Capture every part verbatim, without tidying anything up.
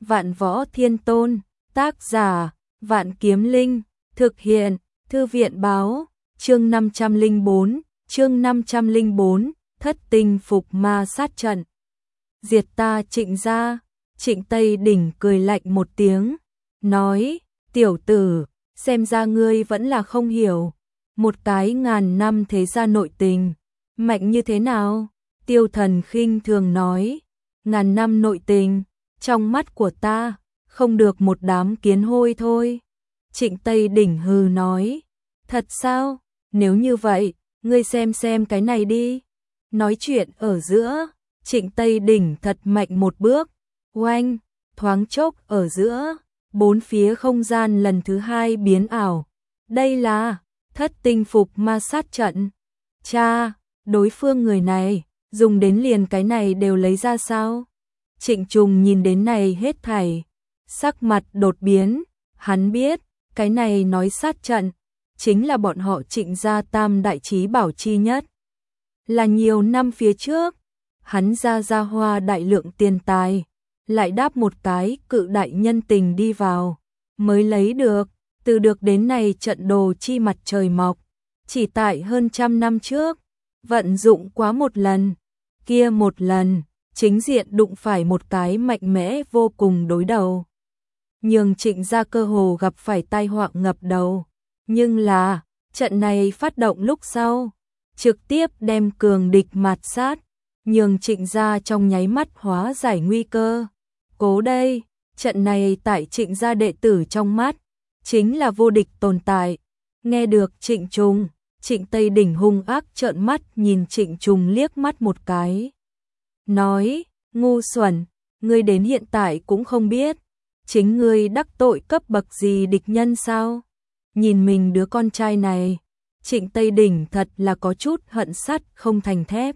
Vạn Võ Thiên Tôn, tác giả, Vạn Kiếm Linh, thực hiện, Thư viện báo, chương năm trăm lẻ bốn, chương năm trăm lẻ bốn, thất tinh phục ma sát trận. Diệt ta Trịnh gia. Trịnh Tây Đỉnh cười lạnh một tiếng, nói, tiểu tử, xem ra ngươi vẫn là không hiểu, một cái ngàn năm thế gia nội tình, mạnh như thế nào? Tiêu Thần khinh thường nói, ngàn năm nội tình, trong mắt của ta, không được một đám kiến hôi thôi. Trịnh Tây Đỉnh hừ nói, thật sao? Nếu như vậy, ngươi xem xem cái này đi. Nói chuyện ở giữa, Trịnh Tây Đỉnh thật mạnh một bước, oanh, thoáng chốc ở giữa, bốn phía không gian lần thứ hai biến ảo. Đây là thất tinh phục ma sát trận. Cha, đối phương người này, dùng đến liền cái này đều lấy ra sao? Trịnh Trùng nhìn đến này hết thảy, sắc mặt đột biến, hắn biết, cái này nói sát trận, chính là bọn họ Trịnh gia tam đại chí bảo chi nhất. Là nhiều năm phía trước, hắn ra ra hoa đại lượng tiền tài, lại đáp một cái cự đại nhân tình đi vào, mới lấy được, từ được đến này trận đồ chi mặt trời mọc, chỉ tại hơn trăm năm trước, vận dụng quá một lần, kia một lần, chính diện đụng phải một cái mạnh mẽ vô cùng đối đầu. Nhường Trịnh gia cơ hồ gặp phải tai họa ngập đầu, nhưng là, trận này phát động lúc sau, trực tiếp đem cường địch mạt sát, nhường Trịnh gia trong nháy mắt hóa giải nguy cơ. Cố đây, trận này tại Trịnh gia đệ tử trong mắt, chính là vô địch tồn tại. Nghe được Trịnh Trùng, Trịnh Tây Đỉnh hung ác trợn mắt nhìn Trịnh Trùng liếc mắt một cái. Nói, ngu xuẩn, ngươi đến hiện tại cũng không biết, chính ngươi đắc tội cấp bậc gì địch nhân sao? Nhìn mình đứa con trai này, Trịnh Tây Đỉnh thật là có chút hận sắt không thành thép.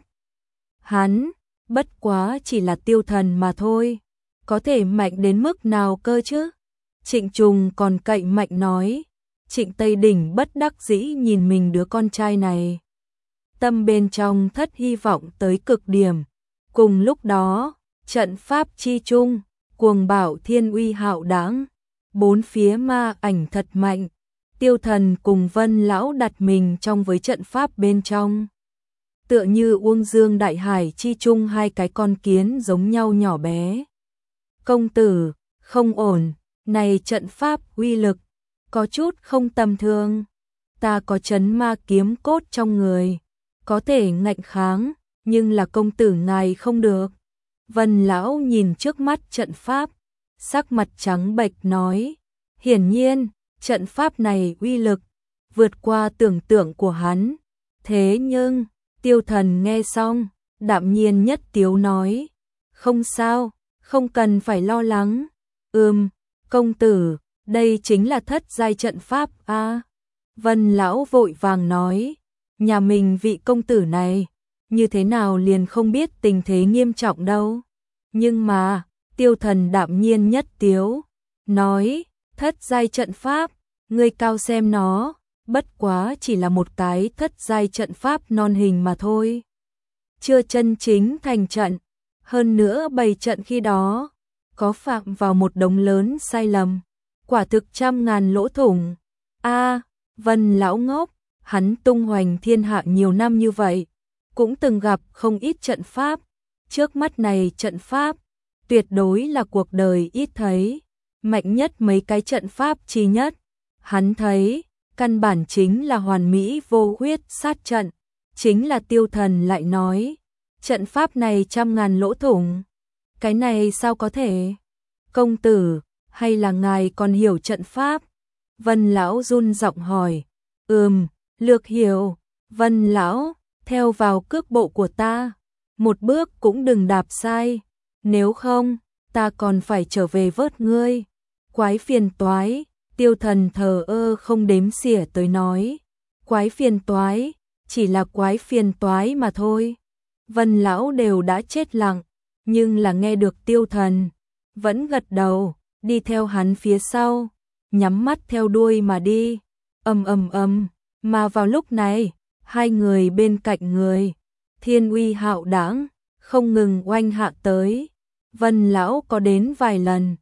Hắn, bất quá chỉ là tiêu thần mà thôi, có thể mạnh đến mức nào cơ chứ? Trịnh Trùng còn cậy mạnh nói. Trịnh Tây Đỉnh bất đắc dĩ nhìn mình đứa con trai này, tâm bên trong thất hy vọng tới cực điểm. Cùng lúc đó, trận pháp chi chung, cuồng bạo thiên uy hạo đãng, bốn phía ma ảnh thật mạnh. Tiêu Thần cùng Vân lão đặt mình trong với trận pháp bên trong, tựa như Uông Dương đại hải chi chung hai cái con kiến giống nhau nhỏ bé. Công tử, không ổn, này trận pháp uy lực có chút không tầm thường, ta có trấn ma kiếm cốt trong người, có thể ngạnh kháng, nhưng là công tử ngài không được. Vân lão nhìn trước mắt trận pháp, sắc mặt trắng bệch nói, hiển nhiên, trận pháp này uy lực vượt qua tưởng tượng của hắn. Thế nhưng, Tiêu Thần nghe xong, đạm nhiên nhất tiếu nói, không sao, không cần phải lo lắng. Ừm, công tử, đây chính là thất giai trận pháp a. À, Vân lão vội vàng nói, nhà mình vị công tử này, như thế nào liền không biết tình thế nghiêm trọng đâu. Nhưng mà, Tiêu Thần đạm nhiên nhất tiếu, nói, thất giai trận pháp, ngươi cao xem nó, bất quá chỉ là một cái thất giai trận pháp non hình mà thôi. Chưa chân chính thành trận, hơn nữa bày trận khi đó, có phạm vào một đống lớn sai lầm, quả thực trăm ngàn lỗ thủng. A, à, Vân lão ngốc, hắn tung hoành thiên hạ nhiều năm như vậy, cũng từng gặp không ít trận pháp, trước mắt này trận pháp, tuyệt đối là cuộc đời ít thấy, mạnh nhất mấy cái trận pháp chi nhất. Hắn thấy, căn bản chính là hoàn mỹ vô huyết sát trận, chính là Tiêu Thần lại nói, trận pháp này trăm ngàn lỗ thủng, cái này sao có thể? Công tử, hay là ngài còn hiểu trận pháp? Vân lão run giọng hỏi. Ừm, lược hiểu. Vân lão, theo vào cước bộ của ta, một bước cũng đừng đạp sai, nếu không, ta còn phải trở về vớt ngươi. Quái phiền toái. Tiêu Thần thờ ơ không đếm xỉa tới nói, quái phiền toái, chỉ là quái phiền toái mà thôi. Vân lão đều đã chết lặng, nhưng là nghe được Tiêu Thần, vẫn gật đầu, đi theo hắn phía sau, nhắm mắt theo đuôi mà đi. Ầm ầm ầm, mà vào lúc này, hai người bên cạnh người, thiên uy hạo đãng, không ngừng oanh hạ tới. Vân lão có đến vài lần,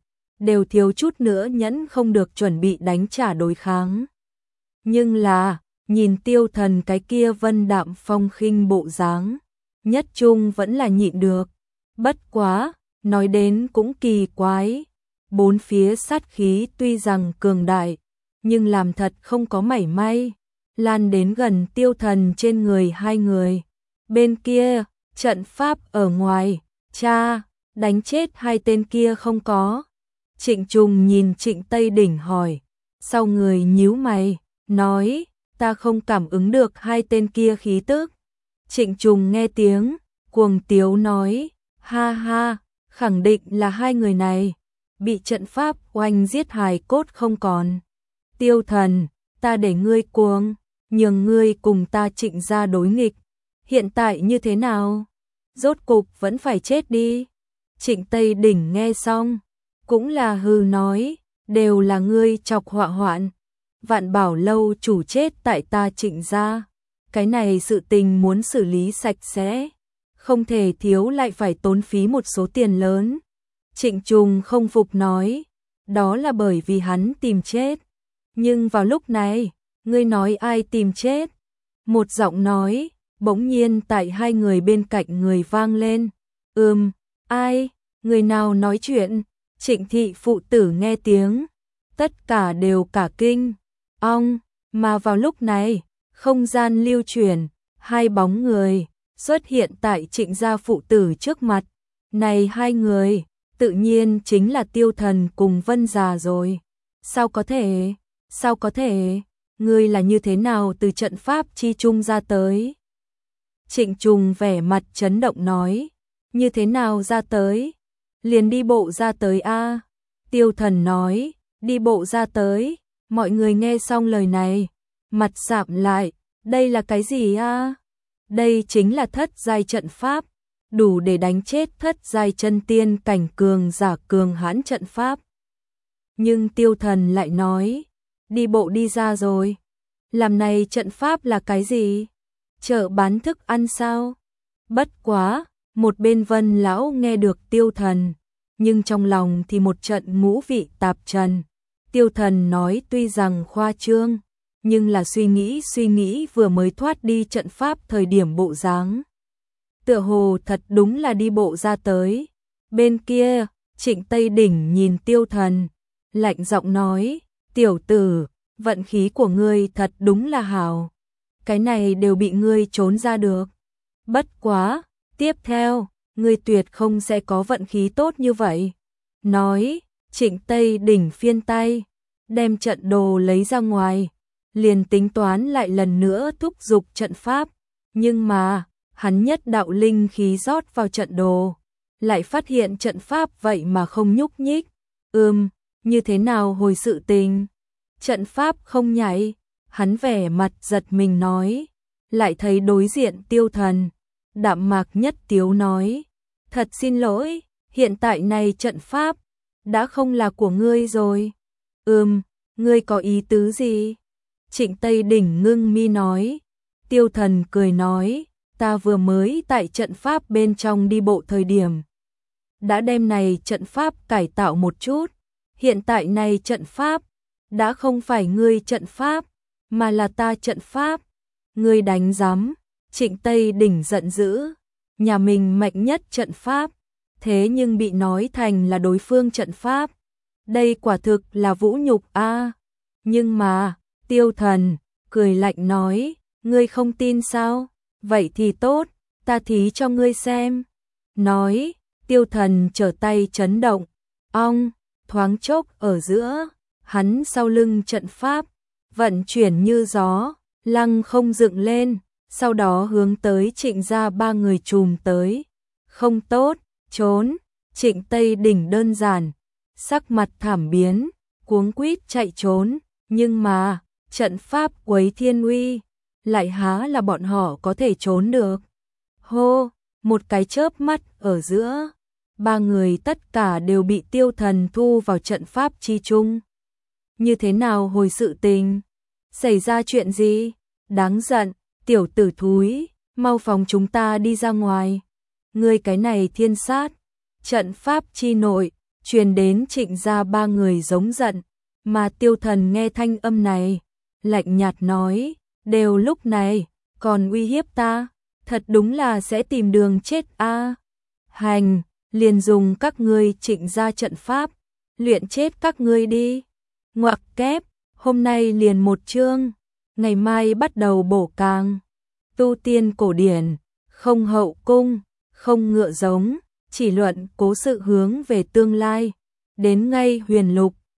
đều thiếu chút nữa nhẫn không được chuẩn bị đánh trả đối kháng. Nhưng là, nhìn Tiêu Thần cái kia vân đạm phong khinh bộ dáng, nhất trung vẫn là nhịn được. Bất quá, nói đến cũng kỳ quái, bốn phía sát khí tuy rằng cường đại, nhưng làm thật không có mảy may lan đến gần Tiêu Thần trên người hai người. Bên kia, trận pháp ở ngoài, cha, đánh chết hai tên kia không có. Trịnh Trùng nhìn Trịnh Tây Đỉnh hỏi, sau người nhíu mày, nói, ta không cảm ứng được hai tên kia khí tức. Trịnh Trùng nghe tiếng, cuồng tiếu nói, ha ha, khẳng định là hai người này, bị trận pháp oanh giết hài cốt không còn. Tiêu Thần, ta để ngươi cuồng, nhường ngươi cùng ta Trịnh gia đối nghịch, hiện tại như thế nào? Rốt cục vẫn phải chết đi. Trịnh Tây Đỉnh nghe xong, cũng là hừ nói, đều là ngươi chọc họa hoạn. Vạn Bảo lâu chủ chết tại ta Trịnh gia, cái này sự tình muốn xử lý sạch sẽ, không thể thiếu lại phải tốn phí một số tiền lớn. Trịnh Trùng không phục nói, đó là bởi vì hắn tìm chết. Nhưng vào lúc này, ngươi nói ai tìm chết? Một giọng nói, bỗng nhiên tại hai người bên cạnh người vang lên. Ừm, ai? Người nào nói chuyện? Trịnh thị phụ tử nghe tiếng, tất cả đều cả kinh. Ong, mà vào lúc này, không gian lưu chuyển, hai bóng người xuất hiện tại Trịnh gia phụ tử trước mặt. Này hai người, tự nhiên chính là Tiêu Thần cùng Vân Già rồi. Sao có thể? Sao có thể? Ngươi là như thế nào từ trận pháp chi trung ra tới? Trịnh Trùng vẻ mặt chấn động nói, như thế nào ra tới? Liền đi bộ ra tới a. Tiêu Thần nói, đi bộ ra tới. Mọi người nghe xong lời này, mặt sạm lại, đây là cái gì a? Đây chính là thất giai trận pháp, đủ để đánh chết thất giai chân tiên cảnh cường giả cường hãn trận pháp. Nhưng Tiêu Thần lại nói, đi bộ đi ra rồi. Làm này trận pháp là cái gì? Chợ bán thức ăn sao? Bất quá, một bên Vân lão nghe được Tiêu Thần, nhưng trong lòng thì một trận ngũ vị tạp trần. Tiêu Thần nói tuy rằng khoa trương, nhưng là suy nghĩ suy nghĩ vừa mới thoát đi trận pháp thời điểm bộ dáng. Tựa hồ thật đúng là đi bộ ra tới. Bên kia, Trịnh Tây Đỉnh nhìn Tiêu Thần, lạnh giọng nói, tiểu tử, vận khí của ngươi thật đúng là hảo. Cái này đều bị ngươi trốn ra được. Bất quá, tiếp theo, ngươi tuyệt không sẽ có vận khí tốt như vậy. Nói, Trịnh Tây Đỉnh phiên tay, đem trận đồ lấy ra ngoài, liền tính toán lại lần nữa thúc giục trận pháp. Nhưng mà, hắn nhất đạo linh khí rót vào trận đồ, lại phát hiện trận pháp vậy mà không nhúc nhích. Ừm, như thế nào hồi sự tình? Trận pháp không nhảy. Hắn vẻ mặt giật mình nói, lại thấy đối diện Tiêu Thần, đạm mạc nhất tiếu nói, thật xin lỗi, hiện tại này trận pháp đã không là của ngươi rồi. Ừm, ngươi có ý tứ gì? Trịnh Tây Đỉnh ngưng mi nói. Tiêu Thần cười nói, ta vừa mới tại trận pháp bên trong đi bộ thời điểm, đã đem này trận pháp cải tạo một chút. Hiện tại này trận pháp đã không phải ngươi trận pháp, mà là ta trận pháp. Ngươi đánh rắm? Trịnh Tây Đỉnh giận dữ, nhà mình mạnh nhất trận pháp, thế nhưng bị nói thành là đối phương trận pháp. Đây quả thực là vũ nhục a. À. Nhưng mà, Tiêu Thần cười lạnh nói, ngươi không tin sao? Vậy thì tốt, ta thí cho ngươi xem. Nói, Tiêu Thần trở tay chấn động, ong, thoáng chốc ở giữa, hắn sau lưng trận pháp vận chuyển như gió, lăng không dựng lên, sau đó hướng tới Trịnh gia ba người trùm tới. Không tốt, trốn. Trịnh Tây Đỉnh đơn giản, sắc mặt thảm biến, cuống quýt chạy trốn, nhưng mà, trận pháp quấy thiên uy, lại há là bọn họ có thể trốn được. Hô, một cái chớp mắt ở giữa, ba người tất cả đều bị Tiêu Thần thu vào trận pháp chi chung. Như thế nào hồi sự tình? Xảy ra chuyện gì? Đáng giận, tiểu tử thúi, mau phóng chúng ta đi ra ngoài. Ngươi cái này thiên sát, trận pháp chi nội, truyền đến Trịnh gia ba người giống giận, mà Tiêu Thần nghe thanh âm này, lạnh nhạt nói, đều lúc này, còn uy hiếp ta, thật đúng là sẽ tìm đường chết a. Hành, liền dùng các ngươi Trịnh gia trận pháp, luyện chết các ngươi đi. Ngoặc kép, hôm nay liền một chương, ngày mai bắt đầu bổ càng. Tu tiên cổ điển, không hậu cung, không ngựa giống, chỉ luận cố sự hướng về tương lai. Đến ngay huyền lục,